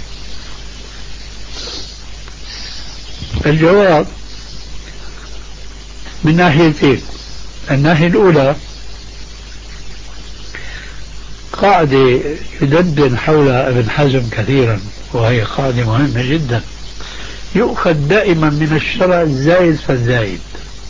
الجواب من ناحيتين. الناحية الأولى قاعدة يدندن حولها ابن حزم كثيرا، وهي قاعدة مهمة جدا، يؤخذ دائما من الشرع الزايد فالزايد.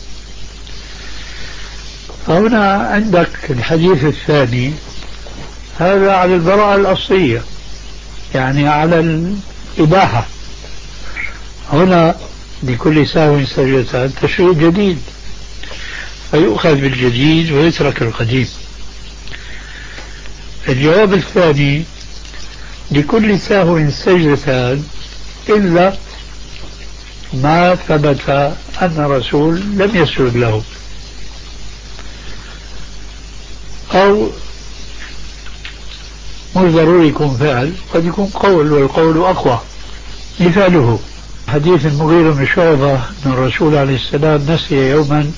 فهنا عندك الحديث الثاني هذا على البراءة الأصلية، يعني على الإباحة. هنا لكل سهو سجدتان تشريع جديد، فيؤخذ بالجديد ويترك القديم. الجواب الثاني لكل سهو سجدتان إلا ما ثبت أن الرسول لم يسجد له، أو مش ضروري يكون فعل، قد يكون قول، والقول أقوى. مثاله حديث المغيرة بن شعبة أن الرسول عليه السلام نسي يوما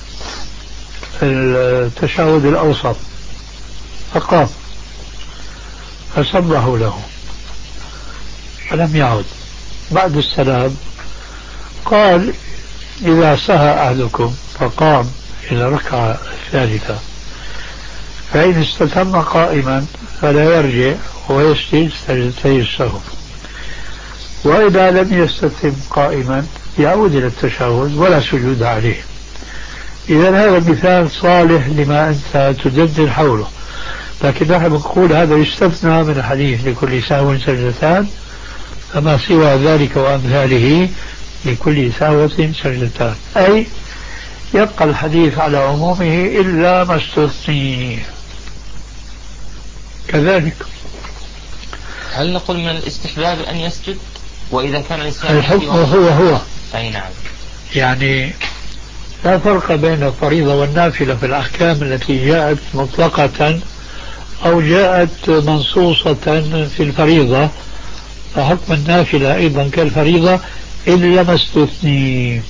التشهد الأوسط فقام فصبحوا له، فلم يعد. بعد السلام قال إذا سهى أحدكم فقام إلى الركعة الثالثة فإن استتم قائما فلا يرجع ويسجد سجدتي السهو، وإذا لم يستتم قائما يعود إلى التشهد ولا سجود عليه. إذا هذا مثال صالح لما أنت تدندن حوله، لكن نحن نقول هذا يستثنى من الحديث لكل سهو سجدتان، فما سوى ذلك وأمثاله لكل سهوة سجدتان، أي يبقى الحديث على عمومه إلا ما استثني. كذلك هل نقول من الاستحباب أن يسجد وإذا كان الإنسان الحكم هو هو؟ أي نعم. يعني لا فرق بين الفريضة والنافلة في الأحكام التي جاءت مطلقة أو جاءت منصوصة في الفريضة، فحكم النافلة أيضا كالفريضة إلا ما استثني.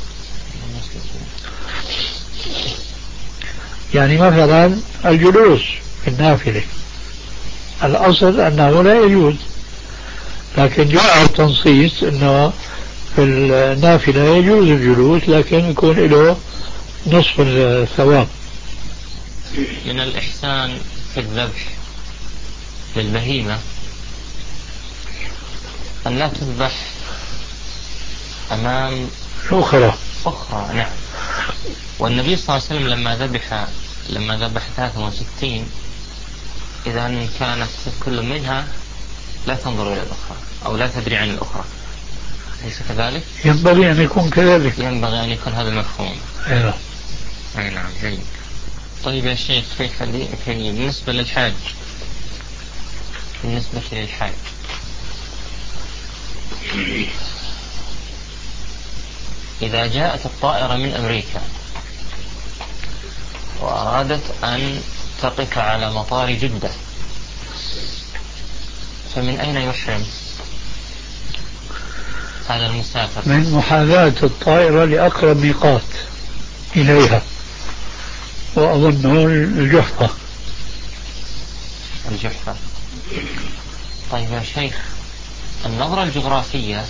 يعني مثلا الجلوس في النافلة الأصل أنه لا يجوز، لكن جاء التنصيص أنه في النافلة يجوز الجلوس لكن يكون له نصف الثواب. من الإحسان في الذبح للبهيمة أن لا تذبح أمام أخرى أخرى. نعم. والنبي صلى الله عليه وسلم لما ذبح لما ذبح ثلاثة وستين إذا كانت كل منها لا تنظر إلى الأخرى أو لا تدري عن الأخرى، أليس كذلك؟ ينبغي أن يكون كذلك. ينبغي أن يكون هذا المفهوم. أيوة. أي نعم. جيد. طيب يا شيخ في حديث بالنسبة للحاج بالنسبة للحاج إذا جاءت الطائرة من أمريكا وأرادت أن تقف على مطار جدة فمن أين يحرم هذا المسافر؟ من محاذاة الطائرة لأقرب ميقات إليها، وأظنه الجحفة. الجحفة. طيب يا شيخ النظرة الجغرافية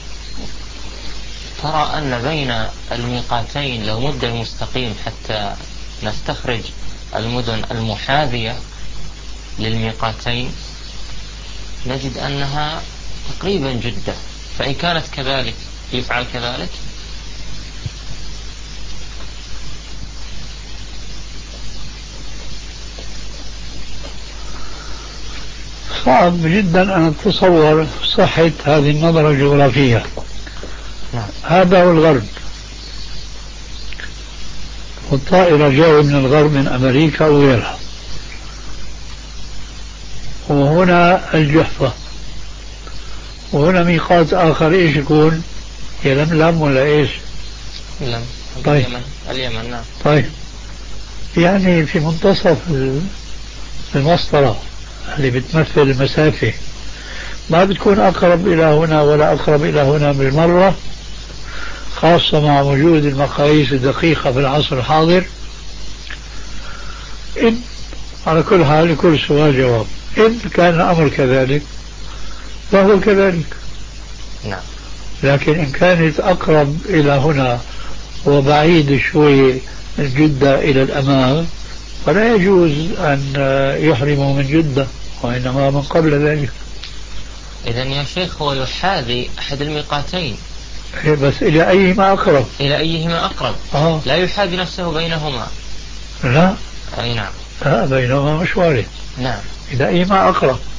ترى أن بين الميقاتين لو مد المستقيم حتى نستخرج المدن المحاذية للميقاتين نجد أنها تقريبا جدة، فإن كانت كذلك يفعل كذلك؟ صعب جدا أن أتصور صحة هذه النظرة الجغرافية. نعم. هذا هو الغرب، والطائرة جاية من الغرب من أمريكا وغيرها، وهنا الجحفة، وهنا ميقات آخر إيش يكون؟ يلملم ولا إيش؟ لم. طيب. اليمن. اليمن. نعم. طيب يعني في منتصف المسطرة اللي بتمثل المسافة، ما بتكون أقرب إلى هنا ولا أقرب إلى هنا بالمرة، خاصة مع وجود المقاييس الدقيقة في العصر الحاضر. إن على كل حال لكل سؤال جواب، إن كان الأمر كذلك فهو كذلك. نعم. لكن إن كانت أقرب إلى هنا وبعيد شوي من جدة إلى الأمام فلا يجوز أن يحرموا من جدة، وإنما من قبل ذلك. إذن يا شيخ هو يحاذي أحد الميقاتين، بس إلى أيهما أقرب؟ إلى أيهما أقرب. آه. لا يحاذي نفسه بينهما. لا. أي نعم. لا بينهما مش وارد. نعم. إلى أيهما أقرب.